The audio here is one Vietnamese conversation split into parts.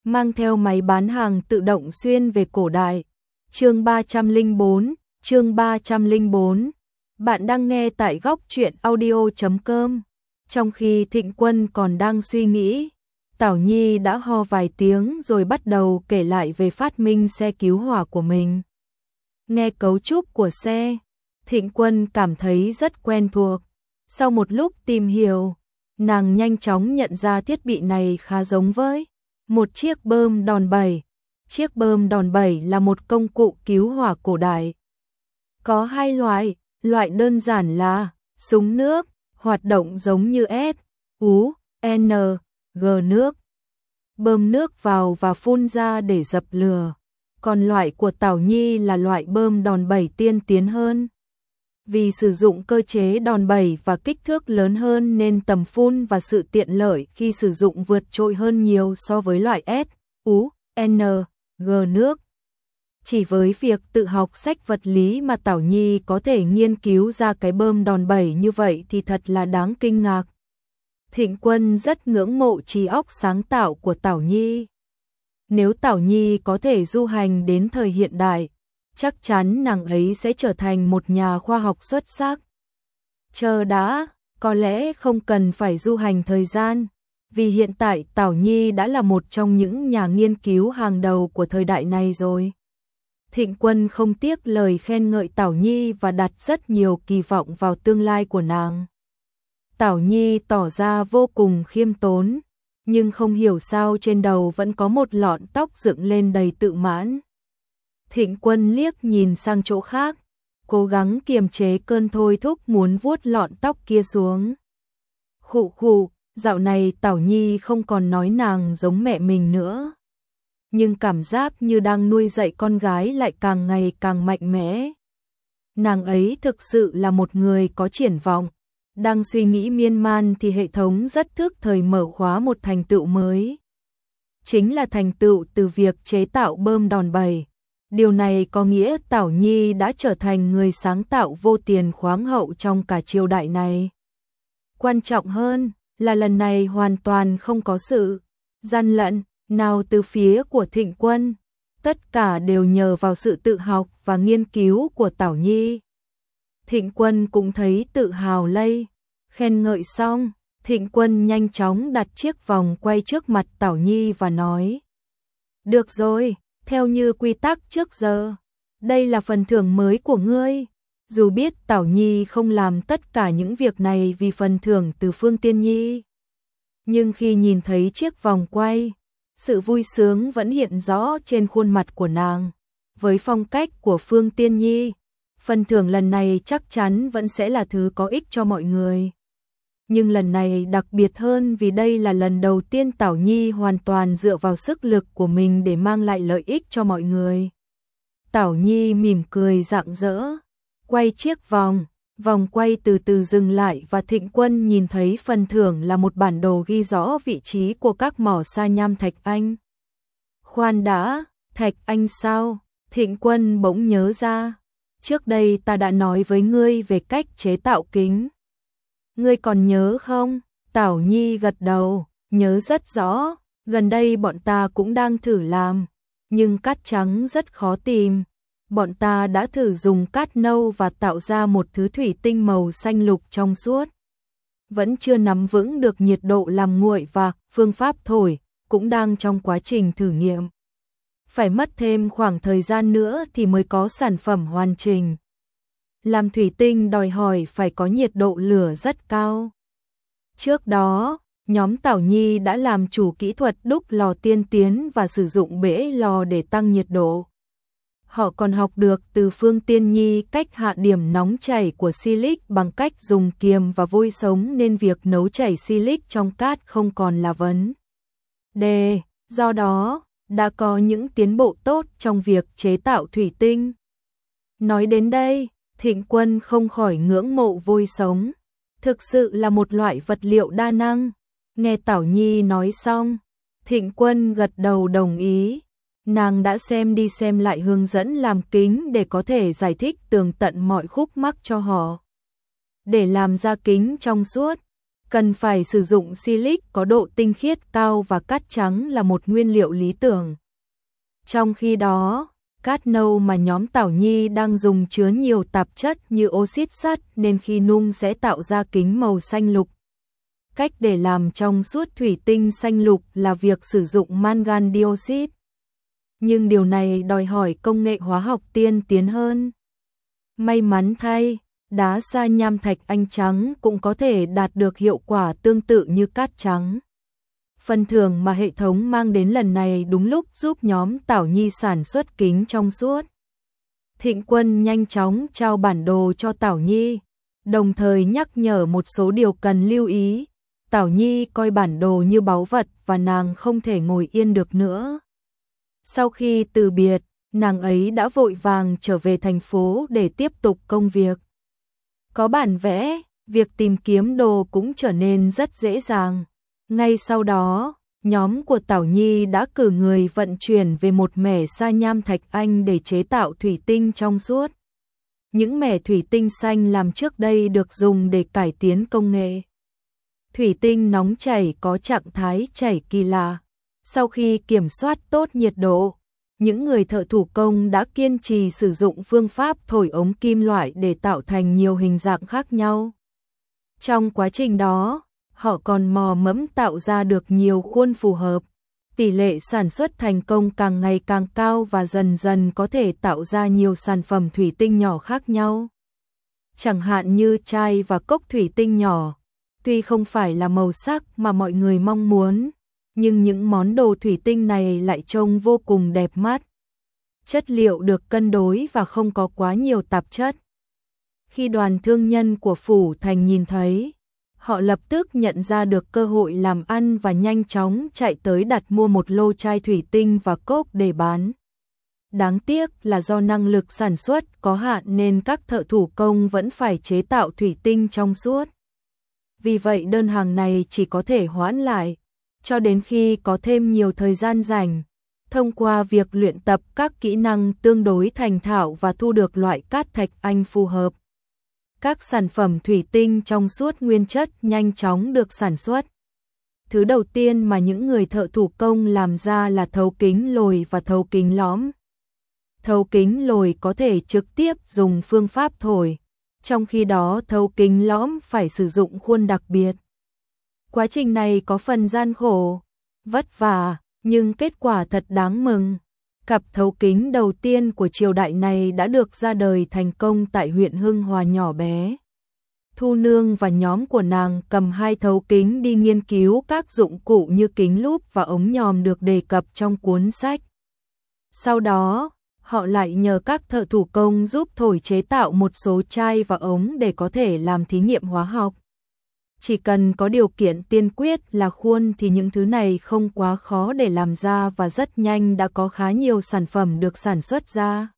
mang theo máy bán hàng tự động xuyên về cổ đại. Chương 304. Bạn đang nghe tại góc truyện audio.com. Trong khi Thịnh Quân còn đang suy nghĩ, Tảo Nhi đã ho vài tiếng rồi bắt đầu kể lại về phát minh xe cứu hỏa của mình. Nghe cấu trúc của xe, Thịnh Quân cảm thấy rất quen thuộc. Sau một lúc tìm hiểu, nàng nhanh chóng nhận ra thiết bị này khá giống với một chiếc bơm đòn bẩy. Chiếc bơm đòn bẩy là một công cụ cứu hỏa cổ đại. Có hai loại đơn giản là súng nước, hoạt động giống như S.U.N.G nước. Bơm nước vào và phun ra để dập lửa. Còn loại của Tảo Nhi là loại bơm đòn bẩy tiên tiến hơn. Vì sử dụng cơ chế đòn bẩy và kích thước lớn hơn nên tầm phun và sự tiện lợi khi sử dụng vượt trội hơn nhiều so với loại S.U.N.G nước. Chỉ với việc tự học sách vật lý mà Tảo Nhi có thể nghiên cứu ra cái bơm đòn bẩy như vậy thì thật là đáng kinh ngạc. Thịnh Quân rất ngưỡng mộ trí óc sáng tạo của Tảo Nhi. Nếu Tảo Nhi có thể du hành đến thời hiện đại, chắc chắn nàng ấy sẽ trở thành một nhà khoa học xuất sắc. Chờ đã, có lẽ không cần phải du hành thời gian, vì hiện tại Tảo Nhi đã là một trong những nhà nghiên cứu hàng đầu của thời đại này rồi. Thịnh Quân không tiếc lời khen ngợi Tảo Nhi và đặt rất nhiều kỳ vọng vào tương lai của nàng. Tảo Nhi tỏ ra vô cùng khiêm tốn, nhưng không hiểu sao trên đầu vẫn có một lọn tóc dựng lên đầy tự mãn. Thịnh Quân liếc nhìn sang chỗ khác, cố gắng kiềm chế cơn thôi thúc muốn vuốt lọn tóc kia xuống. Khụ khụ, dạo này Tảo Nhi không còn nói nàng giống mẹ mình nữa. Nhưng cảm giác như đang nuôi dạy con gái lại càng ngày càng mạnh mẽ. Nàng ấy thực sự là một người có triển vọng. Đang suy nghĩ miên man thì hệ thống rất thức thời mở khóa một thành tựu mới. Chính là thành tựu từ việc chế tạo bơm đòn bẩy. Điều này có nghĩa Tảo Nhi đã trở thành người sáng tạo vô tiền khoáng hậu trong cả triều đại này. Quan trọng hơn là lần này hoàn toàn không có sự gian lận nào từ phía của Thịnh Quân. Tất cả đều nhờ vào sự tự học và nghiên cứu của Tảo Nhi. Thịnh Quân cũng thấy tự hào lây. Khen ngợi xong, Thịnh Quân nhanh chóng đặt chiếc vòng quay trước mặt Tảo Nhi và nói: Được rồi, theo như quy tắc trước giờ, đây là phần thưởng mới của ngươi. Dù biết Tảo Nhi không làm tất cả những việc này vì phần thưởng từ Phương Tiên Nhi, nhưng khi nhìn thấy chiếc vòng quay, sự vui sướng vẫn hiện rõ trên khuôn mặt của nàng. Với phong cách của Phương Tiên Nhi, phần thưởng lần này chắc chắn vẫn sẽ là thứ có ích cho mọi người. Nhưng lần này đặc biệt hơn vì đây là lần đầu tiên Tảo Nhi hoàn toàn dựa vào sức lực của mình để mang lại lợi ích cho mọi người. Tảo Nhi mỉm cười rạng rỡ, quay chiếc vòng quay từ từ dừng lại và Thịnh Quân nhìn thấy phần thưởng là một bản đồ ghi rõ vị trí của các mỏ sa nham Thạch Anh. Khoan đã, Thạch Anh sao? Thịnh Quân bỗng nhớ ra. Trước đây ta đã nói với ngươi về cách chế tạo kính. Ngươi còn nhớ không? Tảo Nhi gật đầu, nhớ rất rõ. Gần đây bọn ta cũng đang thử làm, nhưng cát trắng rất khó tìm. Bọn ta đã thử dùng cát nâu và tạo ra một thứ thủy tinh màu xanh lục trong suốt. Vẫn chưa nắm vững được nhiệt độ làm nguội và phương pháp thổi, cũng đang trong quá trình thử nghiệm. Phải mất thêm khoảng thời gian nữa thì mới có sản phẩm hoàn chỉnh. Làm thủy tinh đòi hỏi phải có nhiệt độ lửa rất cao. Trước đó, nhóm Tảo Nhi đã làm chủ kỹ thuật đúc lò tiên tiến và sử dụng bể lò để tăng nhiệt độ. Họ còn học được từ Phương Tiên Nhi cách hạ điểm nóng chảy của silic bằng cách dùng kiềm và vôi sống nên việc nấu chảy silic trong cát không còn là vấn đề. Do đó, đã có những tiến bộ tốt trong việc chế tạo thủy tinh. Nói đến đây, Thịnh Quân không khỏi ngưỡng mộ vôi sống. Thực sự là một loại vật liệu đa năng. Nghe Tảo Nhi nói xong, Thịnh Quân gật đầu đồng ý. Nàng đã xem đi xem lại hướng dẫn làm kính để có thể giải thích tường tận mọi khúc mắc cho họ. Để làm ra kính trong suốt, cần phải sử dụng silic có độ tinh khiết cao và cát trắng là một nguyên liệu lý tưởng. Trong khi đó, cát nâu mà nhóm Tảo Nhi đang dùng chứa nhiều tạp chất như oxit sắt nên khi nung sẽ tạo ra kính màu xanh lục. Cách để làm trong suốt thủy tinh xanh lục là việc sử dụng mangan dioxide. Nhưng điều này đòi hỏi công nghệ hóa học tiên tiến hơn. May mắn thay, đá sa nham thạch anh trắng cũng có thể đạt được hiệu quả tương tự như cát trắng. Phần thưởng mà hệ thống mang đến lần này đúng lúc giúp nhóm Tảo Nhi sản xuất kính trong suốt. Thịnh Quân nhanh chóng trao bản đồ cho Tảo Nhi, đồng thời nhắc nhở một số điều cần lưu ý. Tảo Nhi coi bản đồ như báu vật và nàng không thể ngồi yên được nữa. Sau khi từ biệt, nàng ấy đã vội vàng trở về thành phố để tiếp tục công việc. Có bản vẽ, việc tìm kiếm đồ cũng trở nên rất dễ dàng. Ngay sau đó, nhóm của Tảo Nhi đã cử người vận chuyển về một mẻ sa nham thạch anh để chế tạo thủy tinh trong suốt. Những mẻ thủy tinh xanh làm trước đây được dùng để cải tiến công nghệ. Thủy tinh nóng chảy có trạng thái chảy kỳ lạ. Sau khi kiểm soát tốt nhiệt độ, những người thợ thủ công đã kiên trì sử dụng phương pháp thổi ống kim loại để tạo thành nhiều hình dạng khác nhau. Trong quá trình đó, họ còn mò mẫm tạo ra được nhiều khuôn phù hợp. Tỷ lệ sản xuất thành công càng ngày càng cao và dần dần có thể tạo ra nhiều sản phẩm thủy tinh nhỏ khác nhau. Chẳng hạn như chai và cốc thủy tinh nhỏ. Tuy không phải là màu sắc mà mọi người mong muốn, nhưng những món đồ thủy tinh này lại trông vô cùng đẹp mắt. Chất liệu được cân đối và không có quá nhiều tạp chất. Khi đoàn thương nhân của Phủ Thành nhìn thấy, họ lập tức nhận ra được cơ hội làm ăn và nhanh chóng chạy tới đặt mua một lô chai thủy tinh và cốc để bán. Đáng tiếc là do năng lực sản xuất có hạn nên các thợ thủ công vẫn phải chế tạo thủy tinh trong suốt. Vì vậy đơn hàng này chỉ có thể hoãn lại, cho đến khi có thêm nhiều thời gian rảnh. Thông qua việc luyện tập các kỹ năng tương đối thành thạo và thu được loại cát thạch anh phù hợp, các sản phẩm thủy tinh trong suốt nguyên chất nhanh chóng được sản xuất. Thứ đầu tiên mà những người thợ thủ công làm ra là thấu kính lồi và thấu kính lõm. Thấu kính lồi có thể trực tiếp dùng phương pháp thổi, trong khi đó thấu kính lõm phải sử dụng khuôn đặc biệt. Quá trình này có phần gian khổ, vất vả, nhưng kết quả thật đáng mừng. Cặp thấu kính đầu tiên của triều đại này đã được ra đời thành công tại huyện Hưng Hòa nhỏ bé. Thu Nương và nhóm của nàng cầm hai thấu kính đi nghiên cứu các dụng cụ như kính lúp và ống nhòm được đề cập trong cuốn sách. Sau đó, họ lại nhờ các thợ thủ công giúp thổi chế tạo một số chai và ống để có thể làm thí nghiệm hóa học. Chỉ cần có điều kiện tiên quyết là khuôn thì những thứ này không quá khó để làm ra và rất nhanh đã có khá nhiều sản phẩm được sản xuất ra.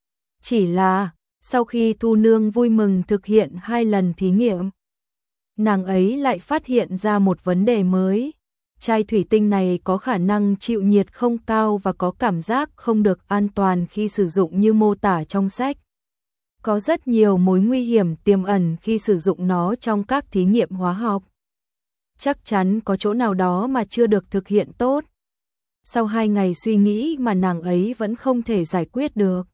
Chỉ là, sau khi Thu Nương vui mừng thực hiện 2 lần thí nghiệm, nàng ấy lại phát hiện ra một vấn đề mới. Chai thủy tinh này có khả năng chịu nhiệt không cao và có cảm giác không được an toàn khi sử dụng như mô tả trong sách. Có rất nhiều mối nguy hiểm tiềm ẩn khi sử dụng nó trong các thí nghiệm hóa học. Chắc chắn có chỗ nào đó mà chưa được thực hiện tốt. Sau 2 ngày suy nghĩ mà nàng ấy vẫn không thể giải quyết được,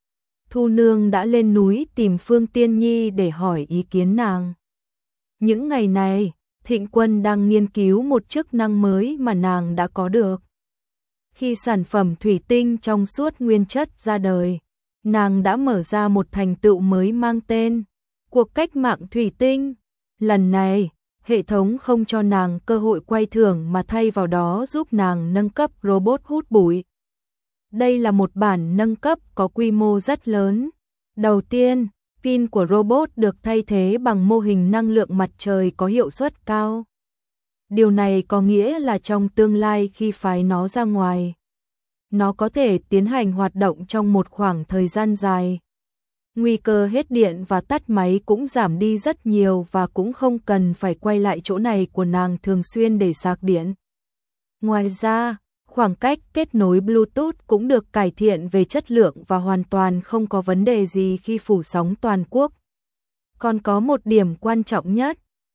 Thu Nương đã lên núi tìm Phương Tiên Nhi để hỏi ý kiến nàng. Những ngày này, Thịnh Quân đang nghiên cứu một chức năng mới mà nàng đã có được. Khi sản phẩm thủy tinh trong suốt nguyên chất ra đời, nàng đã mở ra một thành tựu mới mang tên cuộc cách mạng thủy tinh. Lần này, hệ thống không cho nàng cơ hội quay thưởng mà thay vào đó giúp nàng nâng cấp robot hút bụi. Đây là một bản nâng cấp có quy mô rất lớn. Đầu tiên, pin của robot được thay thế bằng mô hình năng lượng mặt trời có hiệu suất cao. Điều này có nghĩa là trong tương lai khi phái nó ra ngoài, nó có thể tiến hành hoạt động trong một khoảng thời gian dài. Nguy cơ hết điện và tắt máy cũng giảm đi rất nhiều và cũng không cần phải quay lại chỗ này của nàng thường xuyên để sạc điện. Ngoài ra, khoảng cách kết nối Bluetooth cũng được cải thiện về chất lượng và hoàn toàn không có vấn đề gì khi phủ sóng toàn quốc. Còn có một điểm quan trọng nhất,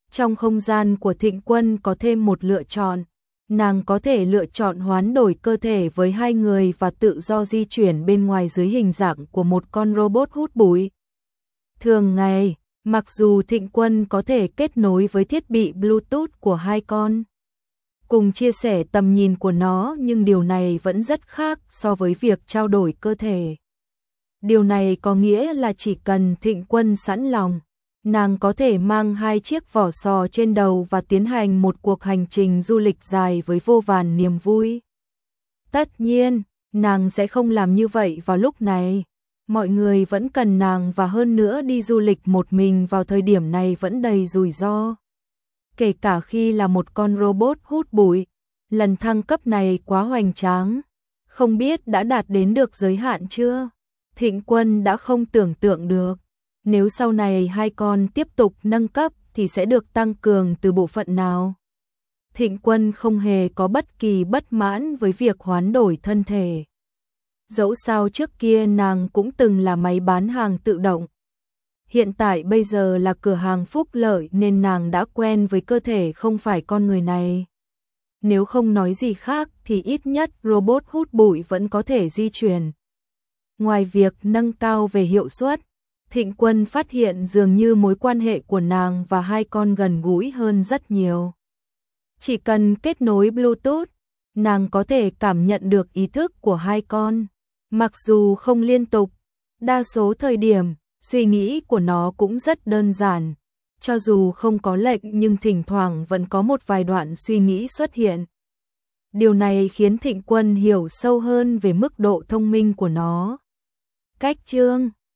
Trong không gian của Thịnh Quân có thêm một lựa chọn. Nàng có thể lựa chọn hoán đổi cơ thể với hai người và tự do di chuyển bên ngoài dưới hình dạng của một con robot hút bụi. Thường ngày, mặc dù Thịnh Quân có thể kết nối với thiết bị Bluetooth của hai con, cùng chia sẻ tầm nhìn của nó, nhưng điều này vẫn rất khác so với việc trao đổi cơ thể. Điều này có nghĩa là chỉ cần Thịnh Quân sẵn lòng, nàng có thể mang hai chiếc vỏ sò trên đầu và tiến hành một cuộc hành trình du lịch dài với vô vàn niềm vui. Tất nhiên, nàng sẽ không làm như vậy vào lúc này. Mọi người vẫn cần nàng, và hơn nữa đi du lịch một mình vào thời điểm này vẫn đầy rủi ro. Kể cả khi là một con robot hút bụi, lần thăng cấp này quá hoành tráng. Không biết đã đạt đến được giới hạn chưa? Thịnh Quân đã không tưởng tượng được. Nếu sau này hai con tiếp tục nâng cấp thì sẽ được tăng cường từ bộ phận nào? Thịnh Quân không hề có bất kỳ bất mãn với việc hoán đổi thân thể. Dẫu sao trước kia nàng cũng từng là máy bán hàng tự động. Hiện tại bây giờ là cửa hàng phúc lợi nên nàng đã quen với cơ thể không phải con người này. Nếu không nói gì khác thì ít nhất robot hút bụi vẫn có thể di chuyển. Ngoài việc nâng cao về hiệu suất, Thịnh Quân phát hiện dường như mối quan hệ của nàng và hai con gần gũi hơn rất nhiều. Chỉ cần kết nối Bluetooth, nàng có thể cảm nhận được ý thức của hai con. Mặc dù không liên tục, đa số thời điểm, suy nghĩ của nó cũng rất đơn giản. Cho dù không có lệnh nhưng thỉnh thoảng vẫn có một vài đoạn suy nghĩ xuất hiện. Điều này khiến Thịnh Quân hiểu sâu hơn về mức độ thông minh của nó. Cách chương